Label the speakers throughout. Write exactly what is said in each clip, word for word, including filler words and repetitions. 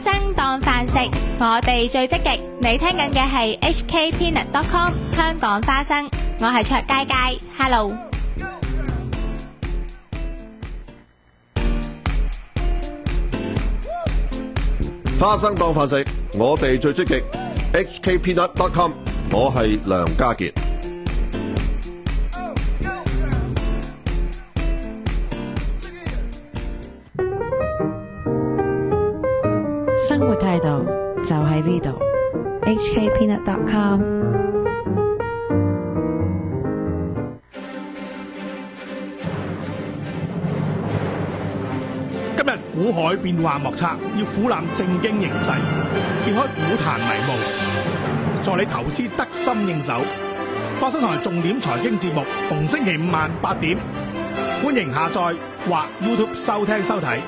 Speaker 1: 生當飯食，我哋最積極。你聽緊嘅係 H K Peanut dot com 香港花生，我係卓佳佳 ，Hello。
Speaker 2: 花生當飯食，我哋最積極。H K Peanut dot com， 我係梁家傑。
Speaker 3: 生活態度就喺呢度。
Speaker 4: H K Peanut dot com。
Speaker 5: 今日股海變幻莫測，要俯瞰政經形勢，揭開股壇迷霧，助你投資得心應手。花生台重點財經節目，逢星期五晚八點，歡迎下載或 YouTube 收聽收睇。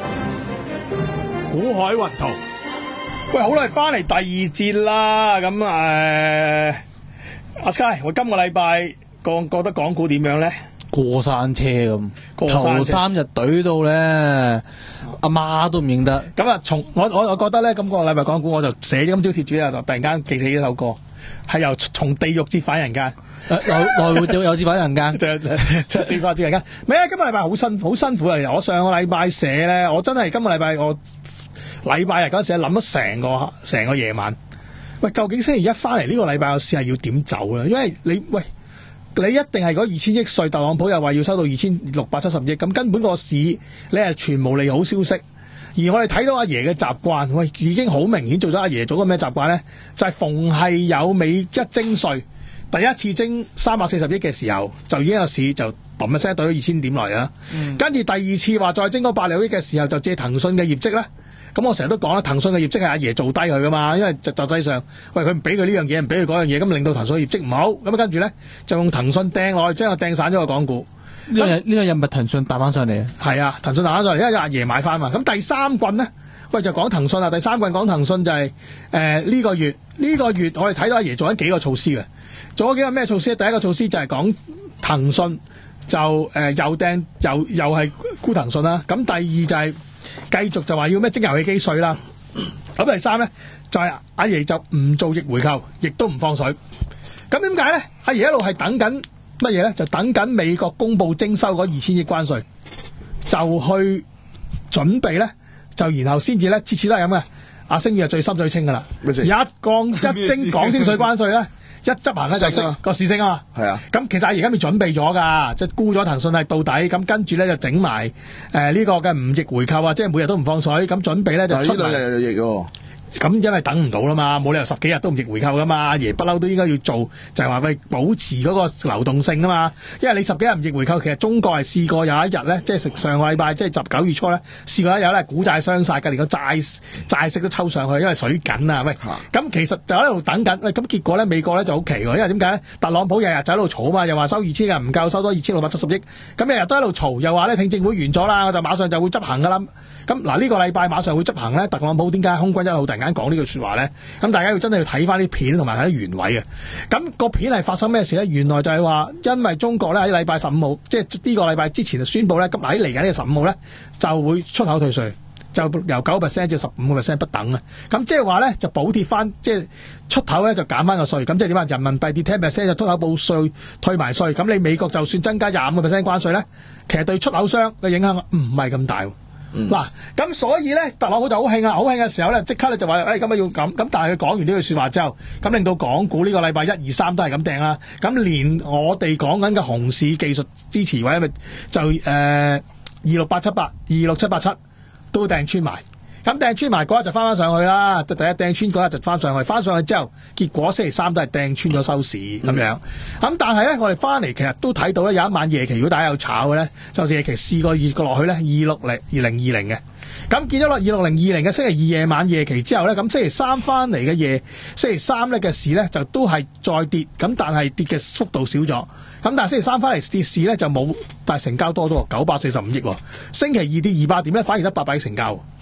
Speaker 5: 股海雲圖，喂，好啦，翻嚟第二節啦。咁誒，阿 Sky，我今個禮拜覺覺得港股點樣咧？
Speaker 6: 過山車咁，
Speaker 5: 過山車
Speaker 6: 頭三日懟到咧，阿媽都唔認得。
Speaker 5: 咁啊，從我我我覺得咧，今個禮拜港股我就寫咗今朝貼主啊，就突然間記起一首歌，係由從地獄折返人間。
Speaker 6: 來來回有有折返人間，
Speaker 5: 就就跌翻折人間。唔係啊，今個禮拜好辛苦，好辛苦啊！我上個禮拜寫咧，我真係今個禮拜我禮拜日嗰陣時諗咗成個成個夜晚。喂，究竟星期一翻嚟呢個禮拜我試下要點走咧？因為你喂。你一定係嗰二千億稅，特朗普又話要收到二千六百七十億，咁根本個市你係全無利好消息。而我哋睇到阿爺嘅習慣，喂，已經好明顯做咗阿爺做個咩習慣呢？就係、是、逢係有美一徵稅，第一次徵三百四十億嘅時候，就已經有市就嘣一聲對咗二千點來啦。跟住、嗯、第二次話再徵嗰百零億嘅時候，就借騰訊嘅業績呢。咁我成日都講啦，騰訊嘅業績係阿爺做低佢噶嘛，因為實際上，喂，佢唔俾佢呢樣嘢，唔俾佢嗰樣嘢，咁令到騰訊嘅業績唔好，咁跟住咧就用騰訊掟落去，將佢掟散咗個港股。
Speaker 6: 呢樣呢樣嘢咪騰訊彈翻上嚟啊？
Speaker 5: 係啊，騰訊彈翻上嚟，因為阿爺買翻嘛。咁第三棍咧，喂就講騰訊啊，第三棍講騰訊就係誒呢個月呢、呢個月我哋睇到阿爺做緊幾個措施嘅，做咗幾個咩措施？第一個措施就係講騰訊就誒、呃、又掟又又係沽騰訊啦。咁第二就係、是。繼續就話要咩徵遊戲機稅啦，咁第三咧就係、是、阿爺就唔做逆回購，亦都唔放水。咁點解咧？阿爺一路係等緊乜嘢咧？就等緊美國公布徵收嗰二千億關稅，就去準備咧，就然後先至咧，次次都係咁嘅。阿星宇係最深最清噶啦，一降一徵港徵稅關稅咧。一執行咧就升個市升啊嘛，
Speaker 2: 係啊，
Speaker 5: 咁其實而家咪準備咗噶，即係沽咗騰訊係到底，咁跟住咧就整埋誒呢個嘅唔逆回購啊，即係每日都唔放水，咁準備咧就出埋。
Speaker 2: 日日逆喎。
Speaker 5: 咁因為等唔到啦嘛，冇理由十幾日都唔逆回購噶嘛，阿爺不嬲都應該要做，就係話喂保持嗰個流動性啊嘛。因為你十幾日唔逆回購，其實中國係試過有一日咧，即係食上個禮拜，即係十九月初咧，試過一日咧股債雙殺嘅，連個債債息都抽上去，因為水緊啊。喂，咁其實就喺度等緊，喂，咁結果咧美國咧就好奇喎，因為點解咧？特朗普日日就喺度嘈啊嘛，又話收二千嘅唔夠，收多二千六百七十億，咁日日都喺度嘈，又話咧聽證會完咗啦，我就馬上就會執行噶啦。咁嗱呢個禮拜馬上會執行咧，特朗普點解空軍一號突然間講呢句說話咧？咁大家要真係要睇翻啲片同埋睇啲原委嘅。咁、那個片係發生咩事咧？原來就係話，因為中國咧喺禮拜十五號，即係呢個禮拜之前就宣布咧，咁喺嚟緊呢個十五號咧就會出口退稅，就由九 percent 至十五個 percent 不等啊。咁即係話咧就補貼翻，即係出口咧就減翻個稅。咁即係點啊？人民幣跌十 percent 就出口報稅退埋稅。咁你美國就算增加廿五個 percent 關稅咧，其實對出口商嘅影響唔係咁大。嗱，咁、嗯、所以咧，特朗普就好興啊，好興嘅時候咧，即刻咧就話，誒咁啊要咁，咁但係佢講完呢句說話之後，咁令到港股呢個禮拜一二三都係咁掟啦，咁連我哋講緊嘅熊市技術支持位咪就誒二六八七八、二六七八七都掟穿埋。咁掟穿埋嗰日就翻翻上去啦，第一掟穿嗰日就翻上去，翻上去之後，結果星期三都係掟穿咗收市咁、嗯、樣。咁但係咧，我哋翻嚟其實都睇到咧，有一晚夜期如果大家有炒嘅咧，就夜期試過熱過落去咧，二六零二零二零嘅。咁見咗落二六零二零嘅星期二夜晚夜期之後咧，咁星期三翻嚟嘅夜，星期三咧嘅市咧就都係再跌，咁但係跌嘅幅度少咗。咁但係星期三翻嚟跌市咧就冇，但係成交多咗九百四十五億。星期二跌二百點咧，反而得八百億成交。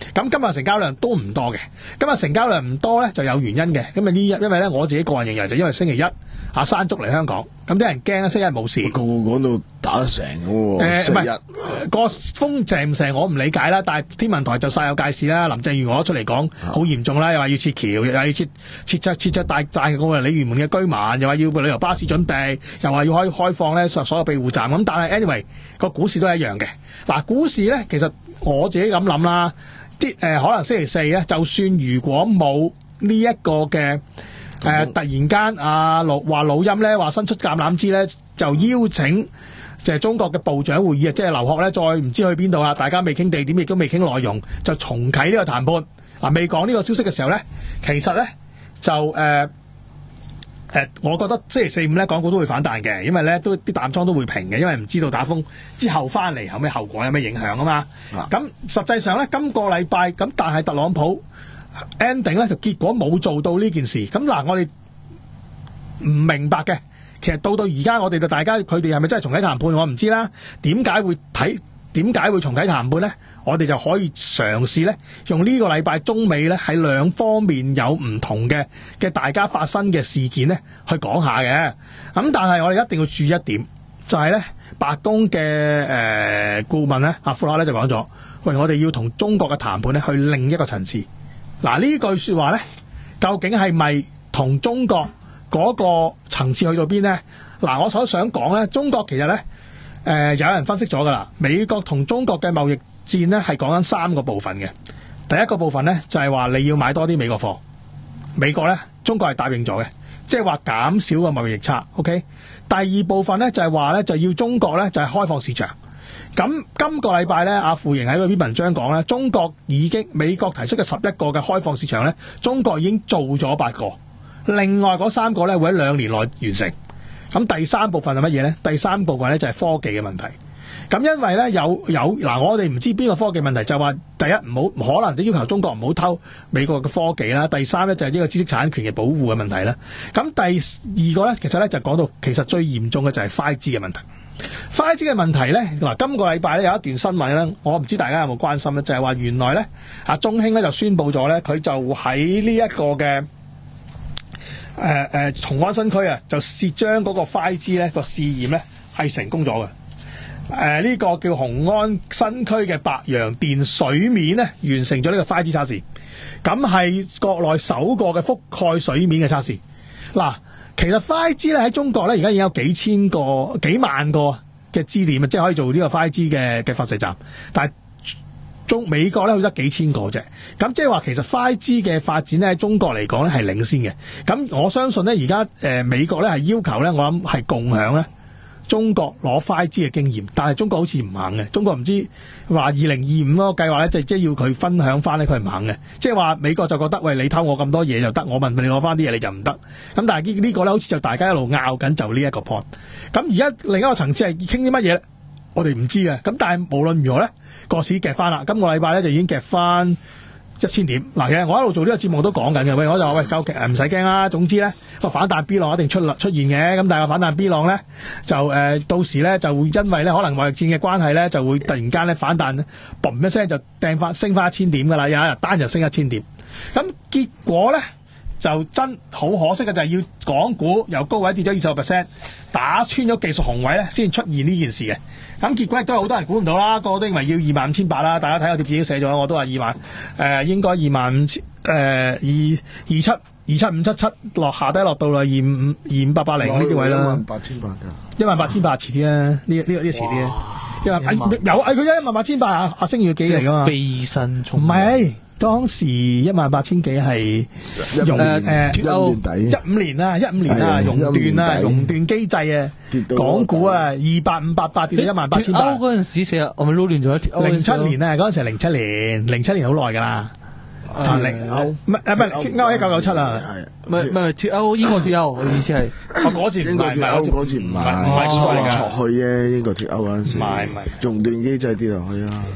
Speaker 5: 咁今日成交量都唔多嘅，今日成交量唔多咧就有原因嘅。咁啊呢因為咧我自己個人認為就因為星期一啊山竹嚟香港，咁啲人驚星期一冇事。
Speaker 7: 個個講到打得成嘅喎，
Speaker 5: 誒唔
Speaker 7: 星期一
Speaker 5: 係個風正唔成我唔理解啦，但係天文台就煞有介事啦。林鄭月娥出嚟講好嚴重啦，又話要撤橋，又話要撤撤撤撤撤大大個鯉魚門嘅居民，又話要旅遊巴士準備，又話要開開放咧所所有庇護站。咁但係 anyway 個股市都係一樣嘅。嗱，股市咧其實我自己咁諗啦，啲誒、呃、可能星期四咧，就算如果冇呢一個嘅誒、呃、突然間啊老話老陰咧話伸出橄欖枝咧，就邀請就係中國嘅部長會議啊，即係劉鶴咧再唔知去邊度啦，大家未傾地點，亦都未傾內容，就重啟呢個談判。嗱、啊，未講呢個消息嘅時候咧，其實咧就誒。呃誒、呃，我覺得星期四五咧，港股都會反彈嘅，因為咧都啲淡倉都會平嘅，因為唔知道打風之後翻嚟後尾後果有咩影響啊嘛。咁、啊、實際上咧，今個禮拜咁，但係特朗普 ending 咧就結果冇做到呢件事。咁嗱，我哋唔明白嘅，其實到到而家我哋就大家佢哋係咪真係重啟談判，我唔知啦。點解會睇？點解會重啟談判呢？我哋就可以嘗試咧，用呢個禮拜中美咧喺兩方面有唔同嘅嘅大家發生嘅事件咧，去講下嘅。咁但係我哋一定要注意一點，就係咧白宮嘅誒顧問咧阿富拉咧就講咗，喂，我哋要同中國嘅談判咧去另一個層次。嗱，呢句說話咧，究竟係咪同中國嗰個層次去到邊呢？嗱，我所想講咧，中國其實咧誒、呃、有人分析咗噶啦，美國同中國嘅貿易戰咧係講緊三個部分嘅。第一個部分咧就係話你要買多啲美國貨，美國咧中國係答應咗嘅，即係話減少個貿易逆差。OK， 第二部分咧就係話咧就要中國咧就係開放市場。咁今個禮拜咧，阿傅瑩喺嗰篇文章講咧，中國已經美國提出嘅十一個嘅開放市場咧，中國已經做咗八個，另外嗰三個咧會喺兩年內完成。咁第三部分係乜嘢咧？第三部分咧就係科技嘅問題。咁因為咧有有嗱，我哋唔知邊個科技問題，就話第一唔好可能都要求中國唔好偷美國嘅科技啦。第三咧就係呢個知識產權嘅保護嘅問題啦。咁第二個咧，其實咧就講到其實最嚴重嘅就係 五 G 嘅問題。五 G 嘅問題咧，嗱，今個禮拜咧有一段新聞咧，我唔知大家有冇關心咧，就係話原來咧啊中興咧就宣布咗咧，佢就喺呢一個嘅誒誒松安新區啊，就試將嗰個 五 G 咧個試驗咧係成功咗嘅。誒、呃、呢、這個叫雄安新區嘅白洋淀水面咧，完成咗呢個 五 G 測試，咁係國內首個嘅覆蓋水面嘅測試。嗱，其實 五 G 咧喺中國咧，而家已經有幾千個、幾萬個嘅支點啊，即係可以做呢個 五 G 嘅嘅發射站。但係中美國咧，好得幾千個啫。咁即係話，其實 五 G 嘅發展咧喺中國嚟講咧係領先嘅。咁我相信咧，而家誒美國咧係要求咧，我諗係共享咧。中國攞 五 G 嘅經驗，但係中國好似唔肯嘅。中國唔知話二零二五嗰個計劃咧，就即係要佢分享翻咧，佢唔肯嘅。即係話美國就覺得，喂，你偷我咁多嘢就得，我問你攞翻啲嘢你就唔得。咁但係呢呢個咧，好似就大家一路拗緊就呢一個 point。咁而家另一個層次係傾啲乜嘢咧？我哋唔知嘅。咁但係無論如何咧，個市夾翻啦。今個禮拜咧就已經夾翻一千點。嗱，其實我一路做呢個節目都講緊嘅，喂，我就話喂，究竟唔使驚啦。總之咧個反彈 B 浪一定出出現嘅，咁但係個反彈 B 浪咧就誒、呃、到時咧就會因為咧可能貿易戰嘅關係咧就會突然間咧反彈，嘣一聲就掟翻升翻一千點噶啦，有一日單日升一千點。咁結果咧就真好可惜嘅就係要港股由高位跌咗二十個 percent， 打穿咗技術紅位咧先出現呢件事嘅。咁結果亦都係好多人估唔到啦，個個都認為要二萬五千八啦。大家睇我貼紙都寫咗，我都話二萬誒、呃、應該二萬五千誒二二七二七五七七落下低落到啦二五二五八八零呢啲位啦。一萬八千八㗎，一萬八千八遲啲啊！呢呢呢個遲啲啊！因為有誒佢一萬八千八啊！阿星耀幾嚟㗎嘛？飛身衝唔係。當時一萬八千幾係熔誒脫歐一五年啊，一五年啊熔斷啊熔斷機制啊，港股啊二八五八八跌到一萬八千八。脫歐嗰陣時成日我咪撈亂咗脫歐。零七年啊，嗰陣時係零七年，零七年好耐㗎啦。零歐唔係誒唔係脫歐一九九七啊，唔係唔係脫歐英國脫歐，我意思係我嗰次唔係唔係嗰次唔係唔係錯嚟㗎，錯去啫英國脫歐嗰陣時。唔係唔係熔斷機制跌落去啊。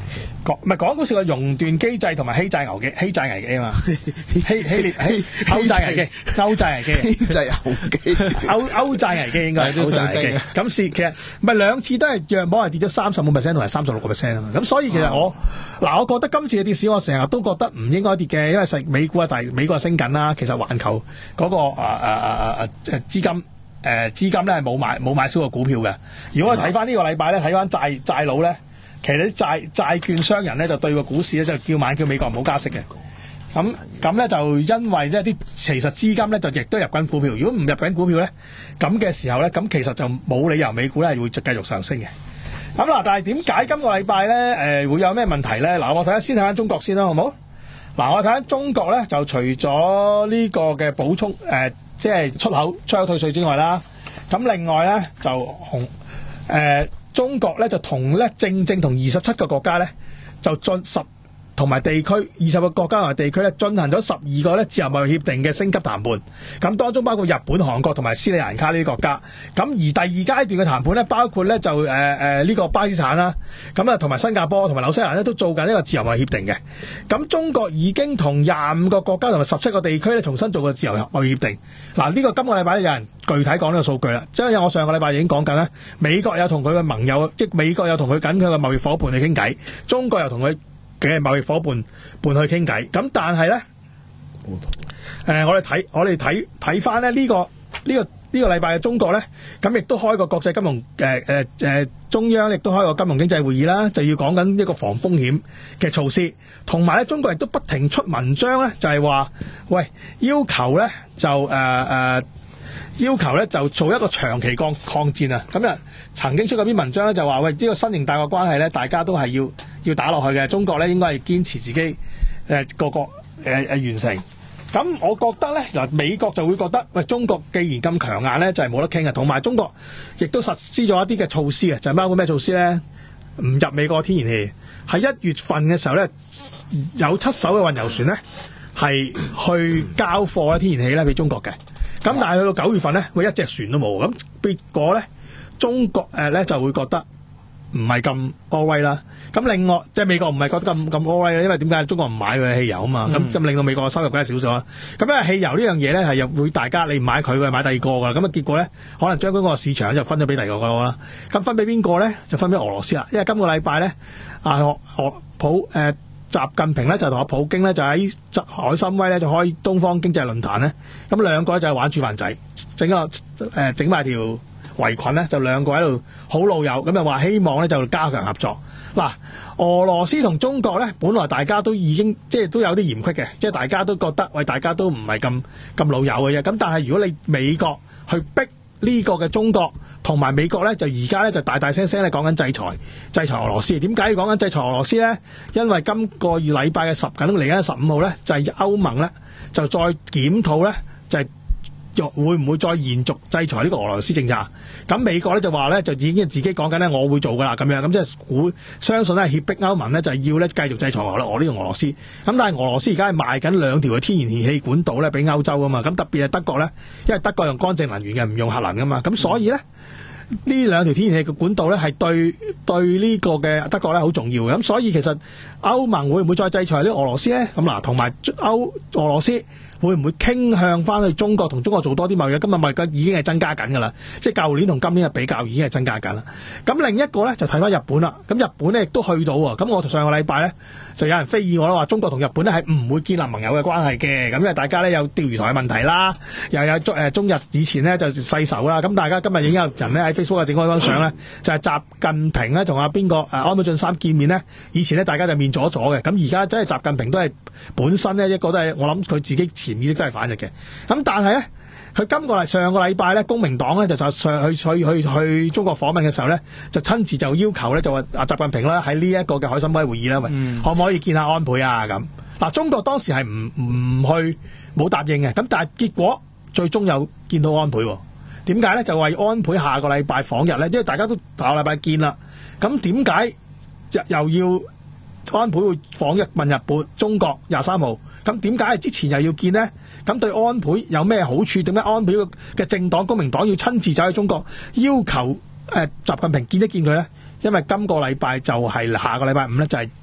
Speaker 5: 港唔係港股市嘅熔斷機制同埋欺債牛嘅欺債危機啊嘛，希希列希歐債危機、歐債危機、
Speaker 7: 希債牛機、
Speaker 5: 歐歐債危機應該係歐債危機。咁是其實唔係兩次都係約莫係跌咗三十五 percent 同埋三十六個 percent 啊。咁所以其實我嗱、啊，我覺得今次嘅跌市我成日都覺得唔應該跌嘅，因為實美股啊，但係美國係升緊啦。其實環球嗰、那個啊啊啊啊誒資金誒資、呃、金咧係冇買冇買少過股票嘅。如果我睇翻呢個禮拜咧，睇翻債債佬咧。其實啲債債券商人咧就對個股市咧就叫晚叫美國唔好加息嘅，咁咁咧就因為呢啲其實資金咧就亦都入緊股票，如果唔入緊股票咧，咁嘅時候咧，咁其實就冇理由美股咧係會繼續上升嘅。咁嗱，但係點解今個禮拜咧誒會有咩問題咧？嗱，我睇下先睇翻中國先啦，好唔好？嗱，我睇翻中國咧就除咗呢個嘅補充誒、呃，即係出口出口退稅之外啦，咁另外咧就紅誒。呃中國咧就同咧正正同二十七個國家咧就進十同埋地區二十個國家同埋地區咧進行咗十二個咧自由貿易協定嘅升級談判，咁當中包括日本、韓國同埋斯里蘭卡呢啲國家。咁而第二階段嘅談判咧，包括咧就誒誒呢個巴基斯坦啦，咁啊同埋新加坡同埋紐西蘭咧都做緊呢個自由貿易協定嘅。咁中國已經同廿五個國家同埋十七個地區咧重新做過自由貿易協定。嗱，呢個今個禮拜有人具體講呢個數據啦，即係我上個禮拜已經講緊啦，美國有同佢嘅盟友，即係美國有同佢緊佢嘅貿易夥伴去傾偈，中國又同佢嘅貿易夥伴伴去傾偈。咁但係咧，誒、呃、我哋睇我哋睇睇翻咧呢個呢、呢個呢、呢個禮拜嘅中國咧，咁亦都開個國際金融誒誒誒中央亦都開個金融經濟會議啦，就要講緊一個防風險嘅措施，同埋咧中國亦都不停出文章咧，就係、是、話喂要求咧就誒誒。呃呃要求咧就做一個長期抗抗戰啊！咁啊曾經出過篇文章咧就話喂呢、呢個新型大國關係咧，大家都係要要打落去嘅。中國咧應該係堅持自己誒、呃、個個誒誒、呃、完成。咁我覺得咧嗱，美國就會覺得喂中國既然咁強硬咧，就係、是、冇得傾嘅。同埋中國亦都實施咗一啲嘅措施啊，就係、包括咩措施咧？唔入美國天然氣。喺一月份嘅時候咧，有七艘嘅運油船咧係去交貨咧天然氣咧俾中國嘅。咁但係去到九月份咧，會一隻船都冇，咁結果咧，中國誒咧、呃、就會覺得唔係咁安威啦。咁另外即係美國唔係覺得咁咁安威，因為點解中國唔買佢嘅汽油啊嘛？咁咁、嗯、令到美國嘅收入梗係少咗啦。咁因為汽油呢樣嘢咧係又會大家你唔買佢，佢買第二個噶。咁啊結果咧，可能將嗰個市場就分咗俾第二個個啦。咁分俾邊個咧？就分俾俄羅斯啦。因為今個禮拜咧，啊俄俄普誒。呃習近平咧就同阿普京咧就喺海參崴咧就開東方經濟論壇咧，咁兩個咧就係玩煮飯仔，整個誒整埋條圍裙咧，就兩個喺度好老友，咁就話希望咧就加強合作。嗱，俄羅斯同中國咧，本來大家都已經即係都有啲嫌隙嘅，即係大家都覺得喂，大家都唔係咁咁老友嘅啫。咁但係如果你美國去逼呢個嘅中國同埋美國咧，就而家咧就大大聲聲咧講緊制裁，制裁俄羅斯。點解要講緊制裁俄羅斯咧？因為今個月禮拜嘅十緊嚟緊十五號咧，就係、是、歐盟咧就再檢討咧，就係、是。會唔會再延續制裁呢個俄羅斯政策？咁美國咧就話咧就已經自己講緊咧，我會做噶啦咁樣，咁即係估相信咧脅迫歐盟咧就係要咧繼續制裁俄俄呢個俄羅斯。咁但係俄羅斯而家係賣緊兩條嘅天然氣管道咧俾歐洲噶嘛，咁特別係德國咧，因為德國用乾淨能源嘅，唔用核能噶嘛，咁所以咧呢兩條天然氣嘅管道咧係對對呢個嘅德國咧好重要嘅。咁所以其實歐盟會唔會再制裁呢個俄羅斯咧？咁嗱，同埋歐俄羅斯。會唔會傾向翻去中國同中國做多啲貿易？今日貿易已經係增加緊㗎啦，即係舊年同今年嘅比較已經係增加緊啦。咁另一個咧就睇翻日本啦。咁日本咧亦都去到喎。咁我上個禮拜咧就有人非議我啦，話中國同日本咧係唔會建立盟友嘅關係嘅。咁因為大家咧有釣魚台嘅問題啦，又有中誒中日以前咧就世仇啦。咁大家今日已經有人咧喺 Facebook 整開張相咧，就係習近平咧同阿邊個誒安倍晉三見面咧。以前咧大家就面咗咗嘅，咁而家真係習近平都係本身咧一個都係我諗佢自己前意識真係反日嘅，咁但係咧，佢今個禮上個禮拜咧，公明黨咧就就上去去去去中國訪問嘅時候咧，就親自就要求咧，就話阿習近平啦喺呢一個嘅海參崴會議啦，喂、嗯，可唔可以見下安倍啊？咁嗱，中國當時係唔唔去冇答應嘅，咁但係結果最終有見到安倍，點解咧？就話安倍下個禮拜訪日咧，因為大家都下個禮拜見啦，咁點解又要安倍會訪日問日本中國廿三號？咁點解之前又要見呢？咁對安倍有咩好處？點解安倍嘅政黨公明黨要親自走去中國要求誒、呃、習近平見一見佢呢？因為今個禮拜就係、是、下個禮拜五呢，就係、是、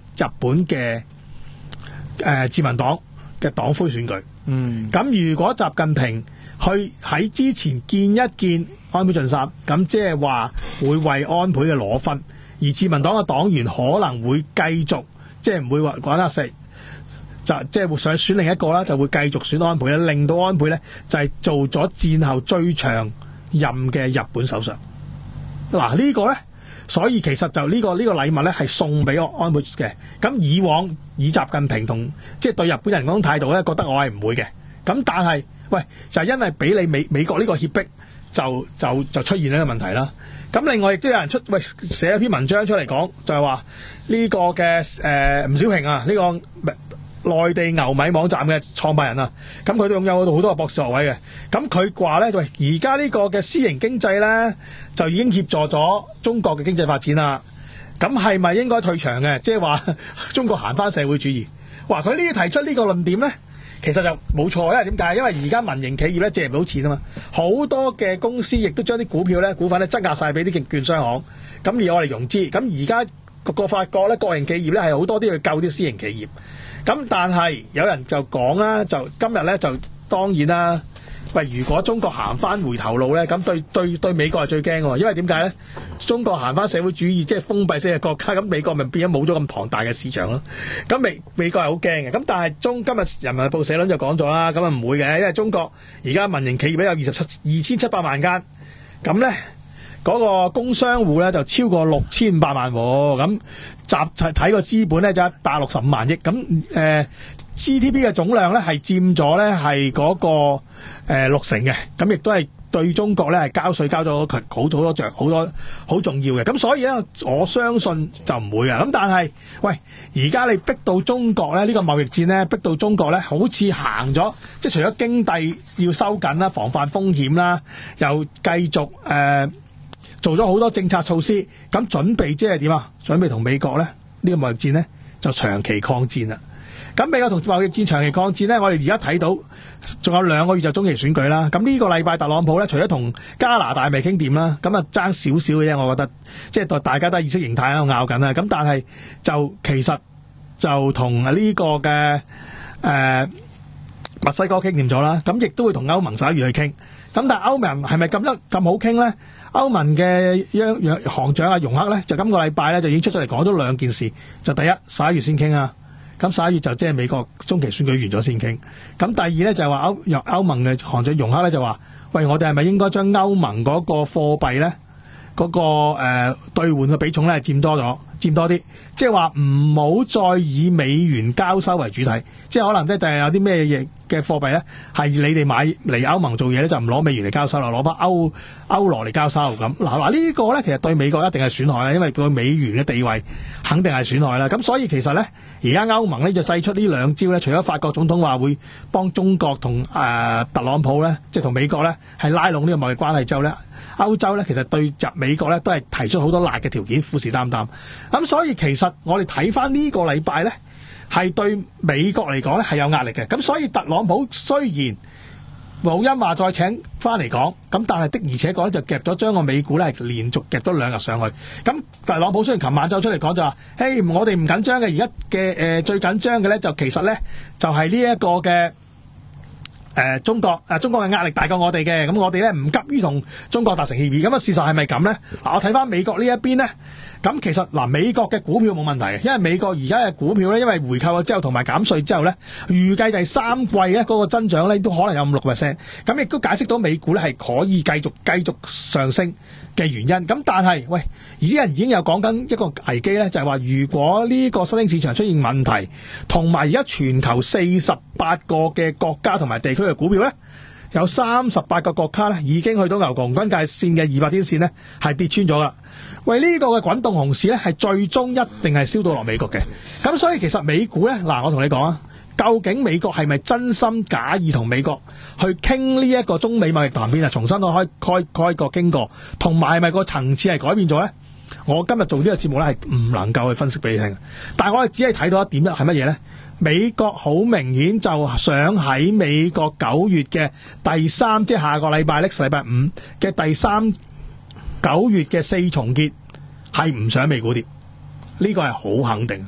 Speaker 5: 日本嘅誒、呃、自民黨嘅黨魁選舉。
Speaker 6: 嗯，
Speaker 5: 咁如果習近平去喺之前見一見安倍晉三，咁即係話會為安倍嘅攞分，而自民黨嘅黨員可能會繼續即係唔會話講得死，就即係會想選另一個啦，就會繼續選安倍咧，令到安倍咧就係、是、做咗戰後最長任嘅日本首相。嗱、這個、呢個咧，所以其實就呢、這個呢、這個禮物咧係送俾安倍嘅。咁以往以習近平同即係對日本人嗰種態度咧，覺得我係唔會嘅。咁但係喂，就係、是、因為俾你美美國呢個脅迫，就就就出現呢個問題啦。咁另外亦都有人出喂寫一篇文章出嚟講，就係話呢個嘅誒吳小平啊，呢、這個內地牛米網站嘅創辦人啊，咁佢都擁有好多個博士學位嘅。咁佢話咧，喂，而家呢個嘅私營經濟咧，就已經協助咗中國嘅經濟發展啦。咁係咪應該退場嘅？即係話中國行翻社會主義。哇！佢呢啲提出呢個論點咧，其實就冇錯，因為點解？因為而家民營企業咧借唔到錢啊嘛，好多嘅公司亦都將啲股票咧股份咧質押晒俾啲券商行，咁而我哋融資。咁而家個個發覺咧，國營企業咧係好多啲去救啲私營企業。咁但係有人就講啦，就今日咧就當然啦。喂，如果中國行翻回頭路咧，咁對對對美國係最驚嘅，因為點解咧？中國行翻社會主義，即係封閉式嘅國家，咁美國咪變咗冇咗咁龐大嘅市場咯。咁美美國係好驚嘅。咁但係中今日人民日報社論就講咗啦，咁啊唔會嘅，因為中國而家民營企業咧有二十七二千七百萬間，咁咧嗰個工商戶咧就超過六千五百萬，咁集睇個資本咧就一百六十五萬億，咁誒、呃、G D P 嘅總量咧係佔咗咧係嗰個誒、呃、六成嘅，咁亦都係對中國咧係交稅交咗好好多著好多好重要嘅，咁所以咧我相信就唔會啊。咁但係喂，而家你逼到中國咧呢、呢個貿易戰咧逼到中國咧好似行咗，即係除咗經濟要收緊啦、防範風險啦，又繼續誒。呃做咗好多政策措施，咁準備即係點啊？準備同美國咧呢、呢個貿易戰咧就長期抗戰啦。咁美國同貿易戰長期抗戰咧，我哋而家睇到仲有兩個月就中期選舉啦。咁呢個禮拜特朗普咧，除咗同加拿大未傾掂啦，咁啊爭少少嘅啫。我覺得即係大家都係意識形態喺度拗緊啦。咁但係就其實就同呢個嘅誒、呃、墨西哥傾掂咗啦。咁亦都會同歐盟十一月去傾。咁但係歐盟係咪咁得咁好傾咧？歐盟嘅央央行長阿容克咧，就今個禮拜咧就已經出咗嚟講咗兩件事。就第一，十一月先傾啊，咁十一月就即係美國中期選舉完咗先傾。咁第二咧就係話歐歐盟嘅行長容克咧就話，喂，我哋係咪應該將歐盟嗰個貨幣咧嗰、嗰個誒兌換嘅比重咧佔多咗，佔多啲，即係話唔好再以美元交收為主體，即係可能咧就係有啲咩嘢嘅貨幣咧係你哋買嚟歐盟做嘢咧就唔攞美元嚟交收啦，攞翻歐歐羅嚟交收咁。嗱嗱呢個咧其實對美國一定係損害啦，因為對美元嘅地位肯定係損害啦。咁所以其實咧而家歐盟咧就祭出呢兩招咧，除咗法國總統話會幫中國同誒、呃、特朗普咧，即係同美國咧係拉攏呢個貿易關係之後咧，歐洲咧其實對入美國咧都係提出好多辣嘅條件，虎視眈眈。咁所以其實我哋睇翻呢個禮拜咧，係對美國嚟講咧係有壓力嘅。咁所以特朗普雖然冇因話再請翻嚟講，咁但係的而且確咧就夾咗將個美股咧係連續夾咗兩日上去。咁特朗普雖然琴晚走出嚟講就話，嘿，我哋唔緊張嘅，而家嘅誒最緊張嘅咧就其實咧就係呢一個嘅。誒、呃，中國誒、呃，中國嘅壓力大過我哋嘅，咁我哋咧唔急於同中國達成協議，咁啊事實係咪咁咧？嗱，我睇翻美國呢一邊咧，咁其實嗱、呃，美國嘅股票冇問題嘅，因為美國而家嘅股票咧，因為回購咗之後同埋減稅之後咧，預計第三季咧嗰個增長咧都可能有五六個 percent，咁亦都解釋到美股咧係可以繼續繼續上升嘅原因。咁但係喂，而家人已經有講緊一個危機咧，就係話如果呢個新興市場出現問題，同埋而家全球四十八個嘅國家同埋地區嘅股票咧，有三十八個國家咧已經去到牛熊均界線嘅二百天線咧，係跌穿咗啦。喂，呢、這個嘅滾動熊市咧，係最終一定係燒到落美國嘅。咁所以其實美股咧，嗱，我同你講啊，究竟美國係咪真心假意同美國去傾呢一個中美貿易談判啊，重新去開開開個經過，同埋係咪個層次係改變咗咧？我今日做呢個節目咧，係唔能夠去分析俾你聽，但係我哋只係睇到一點，係乜嘢咧？美國好明顯就想喺美國九月嘅第三，即係下個禮拜，呢個禮拜五嘅第三九月嘅四重結，係唔想美股跌，呢個係好肯定。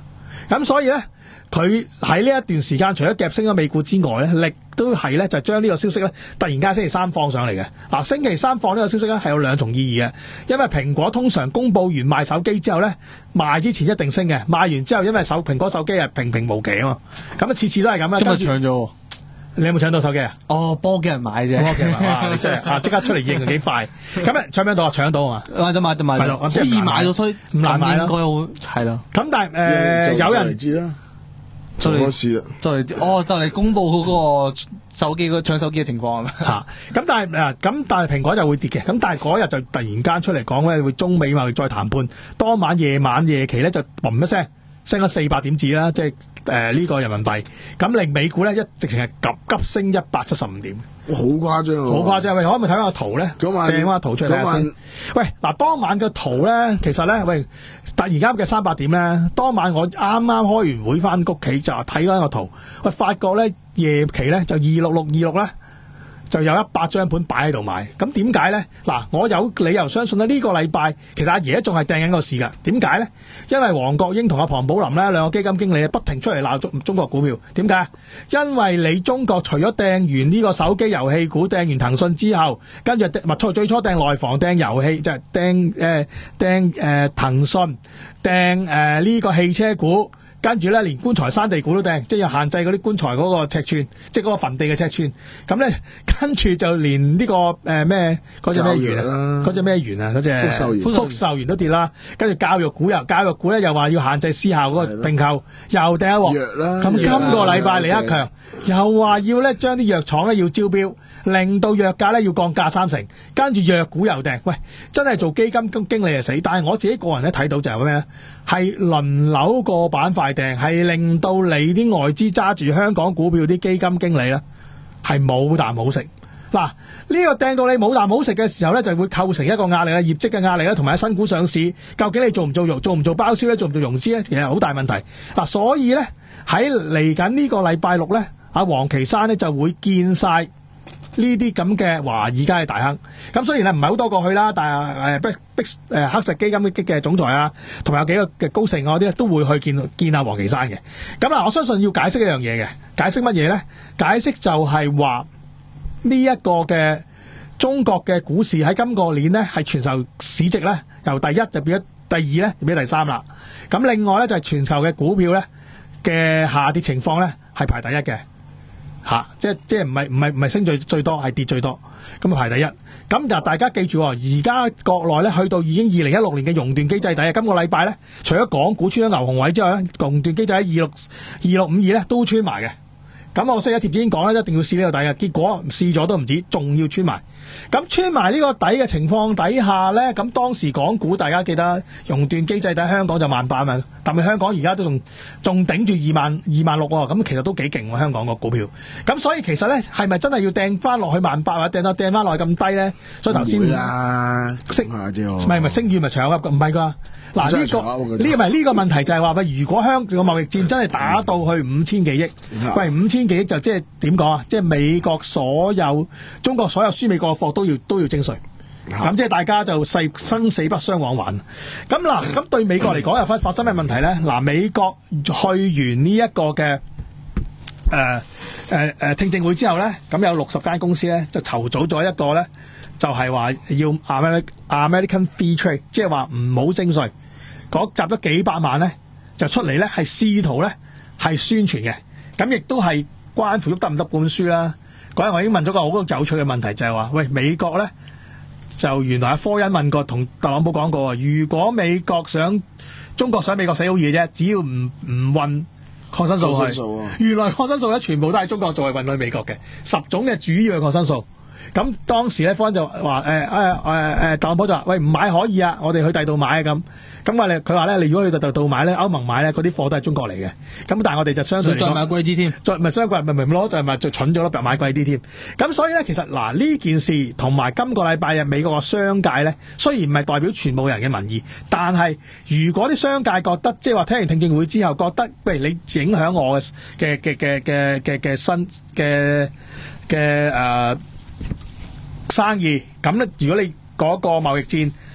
Speaker 5: 咁所以咧，佢喺呢一段時間，除咗夾升咗美股之外咧，力都係咧就將呢個消息咧，突然間星期三放上嚟嘅。嗱，星期三放呢個消息咧係有兩重意義嘅，因為蘋果通常公佈完賣手機之後咧，賣之前一定升嘅，賣完之後因為手蘋果手機係平平無奇啊嘛，咁啊次次都係咁啦。
Speaker 6: 今日搶咗喎。
Speaker 5: 你有冇搶到手機啊？
Speaker 6: 哦，幫嘅人買啫。
Speaker 5: 幫嘅人買，哇！你真係啊，即刻出嚟應幾快。咁啊，搶唔搶到啊？搶到啊嘛。
Speaker 6: 買到買到買到，好易買到，所以
Speaker 5: 唔難買咯。
Speaker 6: 應該會係咯。
Speaker 5: 咁但係誒，有人
Speaker 7: 知啦，
Speaker 6: 就嚟
Speaker 7: 試啦，
Speaker 6: 就嚟哦，就嚟公佈嗰個手機個搶手機嘅情況啊。
Speaker 5: 嚇！咁但係誒，咁但係蘋果就會跌嘅。咁但係嗰日就突然間出嚟講咧，會中美貿易再談判。當晚夜晚夜期咧就嘣一聲升咗四百點子啦，即係誒呢個人民幣，咁令美股咧一直情係急急升一百七十五點，
Speaker 7: 好誇張，
Speaker 5: 好誇張。喂，可唔可以睇翻個圖咧？
Speaker 7: 嗰晚
Speaker 5: 掟翻個圖出嚟睇下先。喂，嗱，當晚嘅圖咧，其實咧，喂，突然間嘅三百點咧，當晚我啱啱開完會翻屋企就睇翻個圖，喂，發覺咧夜期咧就二六六二六咧。就有一百張盤擺喺度買，咁點解咧？嗱，我有理由相信咧，呢個禮拜其實阿爺仲係掟緊個市㗎。點解咧？因為黃國英同阿龐寶林咧兩個基金經理不停出嚟鬧中中國股票。點解？因為你中國除咗掟完呢個手機遊戲股，掟完騰訊之後，跟住唔係最初掟內房、掟遊戲，就係掟誒掟誒騰訊、掟誒呢個汽車股。跟住咧，連棺材山地股都掟，即係要限制嗰啲棺材嗰個尺寸，即係嗰個墳地嘅尺寸。咁咧，跟住就連呢、這個誒咩嗰隻咩元啊，嗰隻咩元啊，嗰隻福壽元，福壽元都跌啦。跟住教育股又教育股咧，又話要限制私校嗰個併購，又掟一鑊。咁今個禮拜李克強又話要咧將啲藥廠咧要招標，令到藥價咧要降價三成。跟住藥股又掟，喂，真係做基金經理係死。但係我自己個人咧睇到就係咩咧？係輪流個板塊掟，係令到你啲外資揸住香港股票啲基金經理咧係冇啖好食。嗱，呢個掟到你冇啖好食嘅時候咧，就會構成一個壓力啦，業績嘅壓力啦，同埋新股上市，究竟你做唔做融，做唔做包銷咧，做唔做融資咧，其實好大問題。嗱，所以咧喺嚟緊呢個禮拜六咧，阿黃岐山咧就會見晒呢啲咁嘅華爾街嘅大亨，咁雖然係唔係好多過去啦，但係誒逼逼誒黑石基金嘅嘅總裁啊，同埋有幾個嘅高盛嗰啲咧，都會去見見阿黃岐山嘅。咁嗱，我相信要解釋一樣嘢嘅，解釋乜嘢咧？解釋就係話呢一個嘅中國嘅股市喺今個年咧係全球市值咧由第一就變咗第二咧，變咗第三啦。咁另外咧就係全球嘅股票咧嘅下跌情況咧係排第一嘅。吓、啊，即係即係唔係唔係唔係升最最多，係跌最多，咁啊排第一。咁就大家記住，而家國內咧去到已經二零一六年嘅熔斷機制第一，今個禮拜咧，除咗港股穿咗牛熊位之外咧，熔斷機制喺二六二六五二咧都穿埋嘅。咁我星期一貼已經講咧，一定要試呢個底嘅，結果試咗都唔止，仲要穿埋。咁穿埋呢個底嘅情況底下咧，咁當時港股大家記得熔斷機制底香港就萬八萬，但係香港而家都仲仲頂住二萬二萬六喎，咁其實都幾勁喎香港個股票。咁所以其實咧係咪真係要掟翻落去萬八或者掟到掟翻落去咁低咧？所以頭先
Speaker 7: 啦，
Speaker 5: 升下啫，唔係唔係升遠咪長啊？唔係㗎。嗱呢、這個呢唔係呢個問題就係話喂，如果香港個貿易戰真係打到去五千幾億，喂五千幾億就即係點講啊？即係美國所有中國所有輸美國嘅貨都要都要徵稅，咁即係大家就誓生死不相往還。咁嗱，咁對美國嚟講又發發生咩問題咧？嗱，美國去完呢一個嘅誒誒誒聽證會之後咧，咁有六十間公司咧就籌組咗一個咧，就係、是、話要 American American Free Trade， 即係話唔好徵稅。嗰集咗幾百萬咧，就出嚟咧，係試圖咧係宣傳嘅，咁亦都係關乎喐得唔得本書啦。嗰日我已經問咗個好有趣嘅問題，就係話：喂，美國咧就原來阿科恩問過，同特朗普講過，如果美國想中國想美國死好易啫，只要唔唔運抗生素去，素啊、原來抗生素咧全部都係中國做，係運去美國嘅十種嘅主要嘅抗生素。咁當時咧，科恩就話誒誒誒誒，特朗普就話：喂，唔買可以啊，我哋去第二度買啊咁。咁我哋佢話咧，你如果去第二度買咧，歐盟買咧，嗰啲貨都係中國嚟嘅。咁但係我哋就相信
Speaker 6: 再買貴啲添，
Speaker 5: 再唔係相貴，咪咪攞就係咪就蠢咗咯，買貴啲添。咁所以咧，其實嗱呢件事同埋今個禮拜日美國個商界咧，雖然唔係代表全部人嘅民意，但係如果啲商界覺得即係話聽完聽證會之後覺得，喂，你影響我嘅嘅嘅嘅嘅嘅嘅新嘅嘅誒生意，咁咧如果你嗰個貿易戰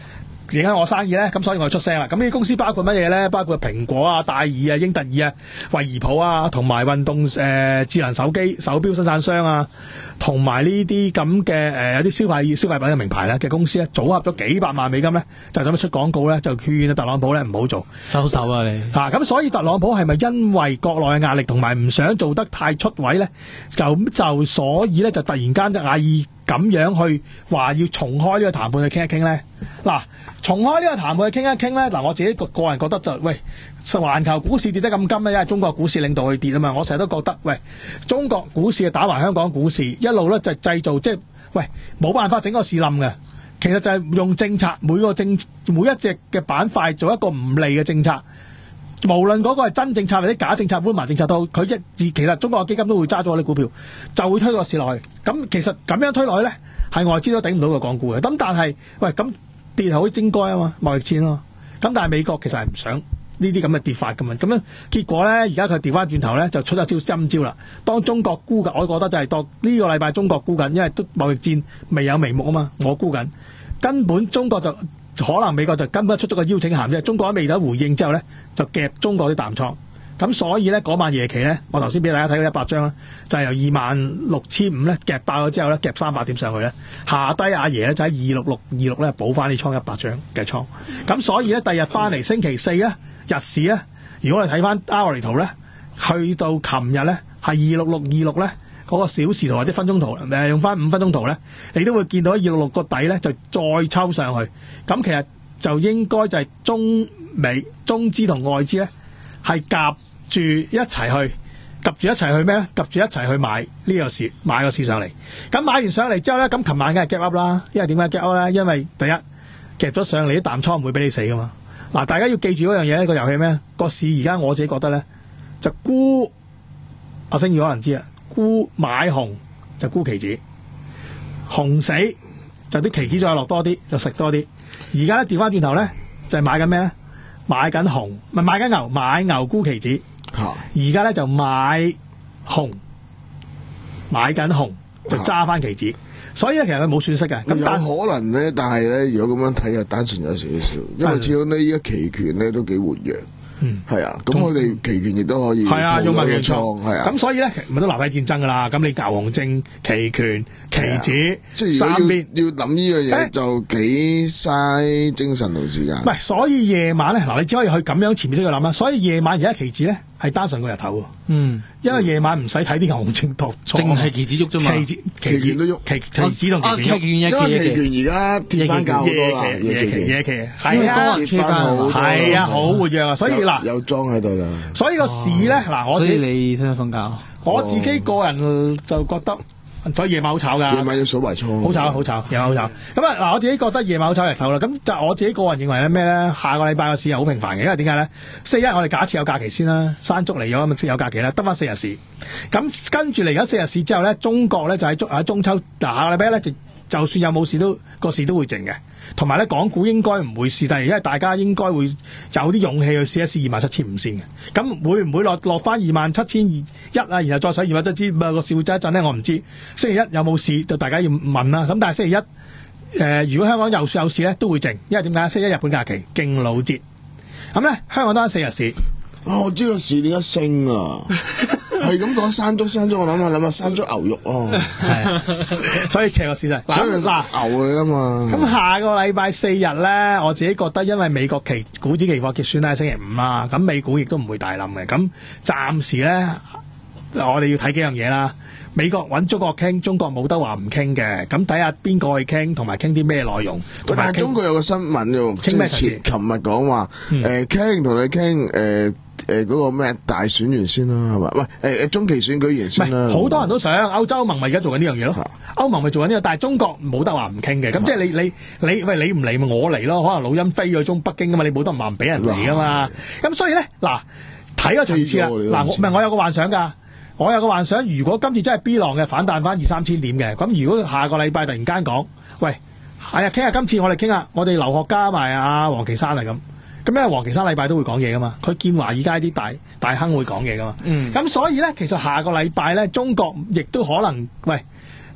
Speaker 5: 影響我生意咧？咁所以我出聲啦。咁呢啲公司包括乜嘢咧？包括蘋果啊、戴爾啊、英特爾啊、惠而浦啊，同埋運動誒、呃、智能手機手錶生產商啊，同埋呢啲咁嘅誒有啲消費消費品嘅名牌咧嘅公司咧，組合咗幾百萬美金咧，就咁樣出廣告咧，就勸特朗普咧唔好做，
Speaker 6: 收手啊你
Speaker 5: 嚇！咁、啊、所以特朗普係咪因為國內嘅壓力同埋唔想做得太出位咧？咁就所以咧就突然間就嗌意咁樣去話要重開呢個談判去傾一傾咧。嗱，重開呢個談判去傾一傾咧，嗱我自己個個人覺得就喂，環球股市跌得咁金咧，因為中國股市領導去跌啊嘛。我成日都覺得喂，中國股市打埋香港股市，一路咧就製造即係喂冇辦法整個市冧嘅。其實就係用政策每個政每一隻嘅板塊做一個唔利嘅政策。無論嗰個係真政策或者假政策、搬埋政策都好，佢一自其實中國嘅基金都會揸咗我啲股票，就會推個市落去。咁其實咁樣推落去咧，係外資都頂唔到個港股嘅。咁但係喂咁跌好應該啊嘛，貿易戰咯。咁但係美國其實係唔想呢啲咁嘅跌法噶嘛。咁樣結果咧，而家佢調翻轉頭咧，就出咗招針招啦。當中國沽緊，我覺得就係當呢個禮拜中國沽緊，因為都貿易戰未有眉目啊嘛，我沽緊，根本中國就。可能美國就根本出咗個邀請函啫，中國未得回應之後咧，就夾中國啲淡倉。咁所以咧嗰晚夜期咧，我頭先俾大家睇到一百張啦，就係由二萬六千五咧夾爆咗之後咧，夾三百點上去咧，下低阿爺咧就喺二六六二六咧補翻啲倉一百張嘅倉。咁所以咧，第日翻嚟星期四咧，日市咧，如果你睇翻 hourly 圖咧，去到琴日咧係二六六二六咧。嗰個小時圖或者分鐘圖，誒用翻五分鐘圖咧，你都會見到二六六個底咧就再抽上去。咁其實就應該就係中美中資同外資咧係夾住一齊去，夾住一齊去咩咧？夾住一齊去買呢個市，買個市上嚟。咁買完上嚟之後咧，咁琴晚梗係 gap up 啦。因為點解 gap up 咧？因為第一夾咗上嚟啲淡倉唔會俾你死噶嘛。嗱，大家要記住嗰樣嘢，呢個遊戲咩？個市而家我自己覺得咧就沽，阿星宇可能知啊。沽買紅就沽期指，紅死就啲期指再落多啲就食多啲。而家咧調翻轉頭咧就係、是、買緊咩咧？買緊紅，唔係買緊牛，買牛沽期指。而家咧就買紅，買緊紅就揸翻期指。所以咧其實佢冇損失嘅。咁
Speaker 7: 有可能咧，但係咧如果咁樣睇就單純有少少，因為始終呢依家期權咧都幾活躍。嗯，係啊，咁我哋期權亦都可以
Speaker 5: 係啊，用埋期倉係啊，咁所以咧咪都南北戰爭噶啦。咁你牛熊證、期權、期指，
Speaker 7: 即係三邊要諗呢樣嘢就幾嘥精神同時間。唔
Speaker 5: 係，所以夜晚咧嗱，你只可以去咁樣潛意識去諗啦。所以夜晚而家期指咧係單純過日頭喎。嗯，因為夜晚唔使睇啲牛熊證圖，
Speaker 6: 淨係期指喐啫嘛。期指
Speaker 7: 期權都喐，
Speaker 5: 期期指同期權喐。
Speaker 7: 因為期權而家跌翻價好多啦，
Speaker 5: 夜期夜期係啊，係啊，好活躍啊，所以。
Speaker 7: 有裝喺度啦，
Speaker 5: 所以個市咧嗱，我自己
Speaker 6: 你聽日瞓覺，
Speaker 5: 我自己個人就覺得，所以夜晚好炒噶，
Speaker 7: 夜晚要數埋倉，
Speaker 5: 好炒好炒，夜晚好炒。咁啊嗱，我自己覺得夜晚好炒日頭啦。咁就我自己個人認為咧咩咧？下個禮拜個市係好平凡嘅，因為點解咧？四一我哋假設有假期先啦，山竹嚟咗咁有假期啦，得翻四日市。咁跟住嚟緊四日市之後咧，中國咧就喺中喺中秋嗱下個禮拜咧就。就算有冇事都個市都會靜嘅，同埋咧港股應該唔會試低，因為大家應該會有啲勇氣去試一試二萬七千五先嘅。咁會唔會落落翻二萬七千一啊？然後再上二萬七千五個市會走一陣咧？我唔知。星期一有冇事就大家要問啦。咁但係星期一誒、呃，如果香港有有事咧，都會靜，因為點解？星期一日本假期敬老節，咁咧香港得翻四日市。
Speaker 7: 啊！我知個市點解升啊！係咁講山竹山竹，我諗下諗下山竹牛肉哦，
Speaker 5: 係，所以斜個市勢。
Speaker 7: 嗱，牛嚟噶嘛。咁
Speaker 5: 下個禮拜四日咧，我自己覺得因為美國期股指期貨結算咧係星期五啦，咁美股亦都唔會大冧嘅。咁暫時咧，我哋要睇幾樣嘢啦。美國揾中國傾，中國冇得話唔傾嘅。咁睇下邊個去傾，同埋傾啲咩內容。
Speaker 7: 但係中國有個新聞喎，傾咩？前琴日講話，誒傾同你傾，誒。誒，嗰個咩大選完先啦，係嘛？喂，誒誒，中期選舉完先啦。
Speaker 5: 好多人都想歐洲盟咪而家做緊呢樣嘢咯。歐盟咪做緊呢個，但係中國冇得話唔傾嘅。咁即係你你你喂，你唔嚟咪我嚟咯。可能老陰飛咗中北京噶嘛，你冇得話唔俾人嚟噶嘛。咁所以咧，嗱睇個層次啦。嗱，我唔係我有個幻想噶，我有個幻想，如果今次真係 B 浪嘅反彈翻二三千點嘅，咁如果下個禮拜突然間講，喂，係啊，傾下今次我哋傾下，我哋劉學家埋阿黃岐山啊咁。咁因為黃岐山禮拜都會講嘢噶嘛，佢見華爾街啲大大亨會講嘢噶嘛，咁、嗯、所以咧，其實下個禮拜咧，中國亦都可能喂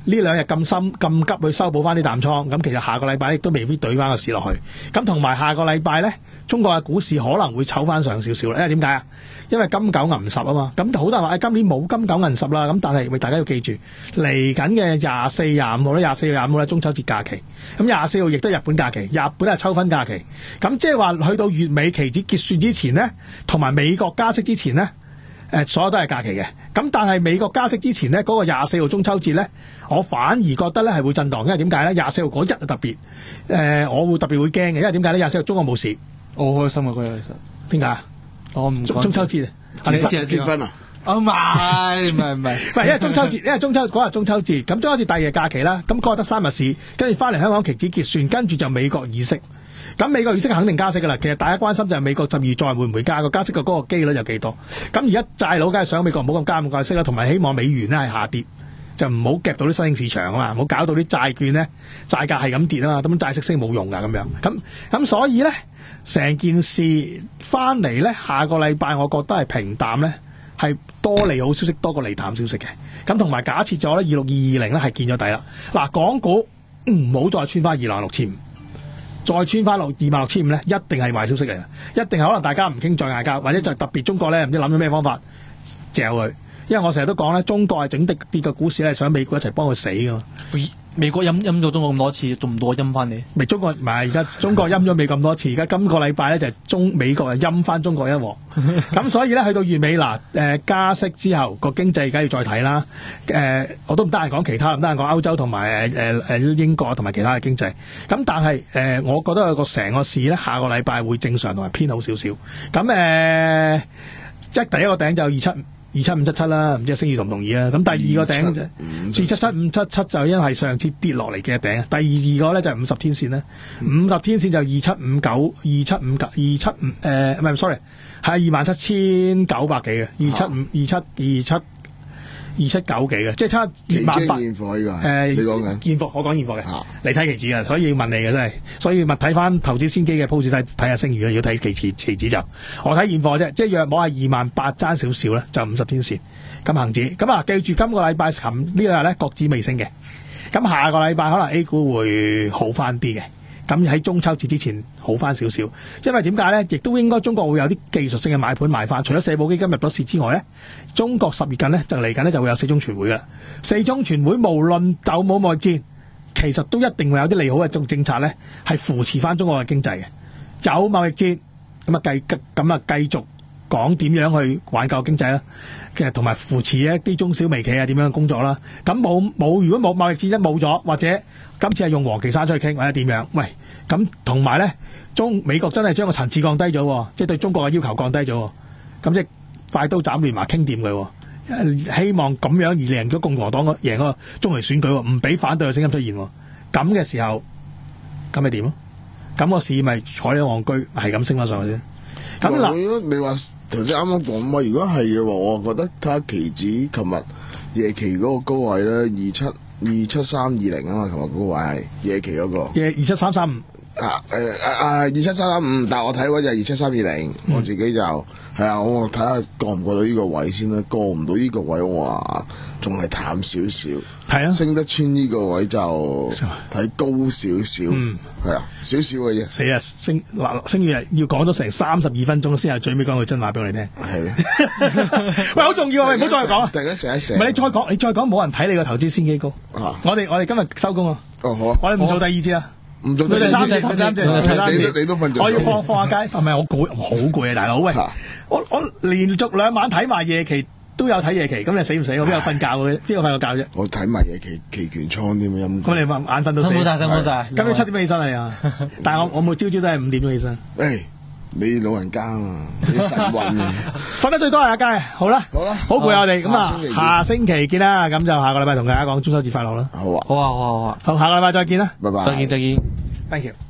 Speaker 5: 呢兩日咁深咁急去修補翻啲淡倉，咁其實下個禮拜亦都未必對翻個市落去。咁同埋下個禮拜咧，中國嘅股市可能會抽翻上少少啦。因為點解啊？因為金九銀十啊嘛。咁好多人話誒、哎、今年冇金九銀十啦。咁但係大家要記住，嚟緊嘅廿四、廿五號咧，廿四、廿五號咧中秋節假期。咁廿四號亦都日本假期，日本係秋分假期。咁即係話去到月尾期指結算之前咧，同埋美國加息之前咧。誒，所有都係假期嘅，咁但係美國加息之前呢，嗰、那個廿四號中秋節呢，我反而覺得呢係會震盪，因為點解呢？廿四號嗰日特別，誒、呃，我會特別會驚嘅，因為點解呢？廿四號中國冇事，
Speaker 6: 我好開心啊嗰日其實，
Speaker 5: 點解？我唔中中秋節啊，
Speaker 7: 你結婚啊？
Speaker 6: 哦唔係唔係唔係，
Speaker 5: 唔係因為中秋節，因為中秋嗰日中秋節，咁中秋節第二日假期啦，咁嗰日得三日市，跟住翻嚟香港期指結算，跟住就美國議息。咁美國議息肯定加息噶啦，其實大家關心就係美國十二再會唔會加，個加息嘅嗰個機率有幾多？咁而家債佬梗係想美國唔好咁加咁快息啦，同埋希望美元咧係下跌，就唔好夾到啲新興市場啊嘛，唔好搞到啲債券咧債價係咁跌啊嘛，咁債息升冇用噶咁樣。咁咁所以咧成件事翻嚟咧，下個禮拜我覺得係平淡咧，係多利好消息多過利淡消息嘅。咁同埋假設咗咧二六二二零咧係見咗底啦。嗱，港股唔好再穿翻二萬六千五。再穿翻落二萬六千五咧，一定係壞消息嚟嘅，一定係可能大家唔傾再嗌交，或者就特別中國咧唔知諗咗咩方法嚼佢。因為我成日都講咧，中國係整跌跌嘅股市咧，想美國一齊幫佢死噶嘛。
Speaker 6: 美國陰陰咗中國咁多次，仲唔到我陰翻你？
Speaker 5: 咪中國唔係而家中國陰咗美國咁多次，而家今個禮拜咧就係中美國又陰翻中國一鑊。咁所以咧去到月尾嗱，誒、呃、加息之後個經濟梗係要再睇啦。誒、呃、我都唔得閒講其他，唔得閒講歐洲同埋誒誒誒英國同埋其他嘅經濟。咁但係誒、呃，我覺得有個成個市咧，下個禮拜會正常同埋偏好少少。咁誒，即係第一個頂就二七。二七五七七啦，唔知星宇同唔同意啊？咁第二個頂就二七七五七七就因為上次跌落嚟嘅頂，第二個咧就係五十天線啦，五十天線就二七五九、二七五九、二七五誒唔係 sorry 係二萬七千九百幾嘅，二七五、二七二七。二七九幾嘅，即係差二萬八。現貨呢個誒，你講緊現貨，我講現貨嘅。啊、你睇期指嘅，所以要問你嘅真係，所以咪睇翻投資先機嘅 post 睇睇下聲譽啊。如果睇期指期指就，我睇現貨啫，即係約摸係二萬八爭少少咧，就五十天線咁恒指。咁啊，記住今個禮拜琴呢兩日咧，國指未升嘅，咁下個禮拜可能 A 股會好翻啲嘅。咁喺中秋節之前好翻少少，因為點解咧？亦都應該中國會有啲技術性嘅買盤買翻。除咗社保基金入咗市之外咧，中國十月近咧就嚟緊咧就會有四中全會㗎。四中全會無論有冇貿易戰，其實都一定會有啲利好嘅政政策咧，係扶持翻中國嘅經濟嘅。有貿易戰咁啊繼咁啊繼續講點樣去挽救經濟啦，其實同埋扶持一啲中小微企啊點樣工作啦。咁冇冇如果冇貿易戰一冇咗，或者今次係用王岐山出去傾或者點樣？喂，咁同埋咧，中美國真係將個層次降低咗，即係對中國嘅要求降低咗，咁即係快刀斬亂麻傾掂佢，希望咁樣而贏咗共和黨個贏個中期選舉，唔俾反對嘅聲音出現。咁嘅時候，咁咪點咯？咁個市咪坐喺戇居，係咁升翻上去啫。咁嗱，
Speaker 7: 如果你話頭先啱啱講嘛，如果係嘅話，我覺得睇下期指，琴日夜期嗰個高位咧，二七二七三二零啊嘛，琴日嗰個位係夜期嗰、那個。夜二七三三五啊誒啊啊二七三三五，但係我睇嗰就二七三二零，我自己就係啊，我睇下過唔過到呢個位先啦，過唔到呢個位我話仲係淡少少。係啊，升得穿呢個位就睇高少少，嗯，係啊，少少嘅啫。四日升嗱，升日要講咗成三十二分鐘先係最尾講句真話俾我哋聽。係，喂，好重要啊！喂，唔好再講。突然間成一成，唔係你再講，你再講冇人睇你個投資先機高。啊，我哋我哋今日收工啊。哦，好啊。我哋唔做第二節啊。唔做第二節，第三節，第三節。你都你都瞓咗。我要放放下街，係咪我攰？好攰啊，大佬。喂，我我連續兩晚睇埋夜期。都有睇夜期，咁你死唔死？我邊有瞓覺嘅？邊個瞓個覺啫？我睇埋夜期期權倉添啊！咁你眼瞓到死，冇晒，冇晒。咁你七點幾起身嚟啊？但係我我每朝朝都係五點鐘起身。誒，你老人家啊嘛，你神運啊！瞓得最多係阿佳，好啦，好啦，好攰我哋咁啊，下星期見啦。咁就下個禮拜同大家講中秋節快樂啦。好啊，好啊，好啊，好啊。好，下個禮拜再見啦，拜拜。再見，再見。Thank you。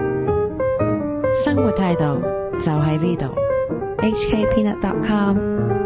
Speaker 3: 生活態度就喺呢度。
Speaker 4: H K Peanut dot com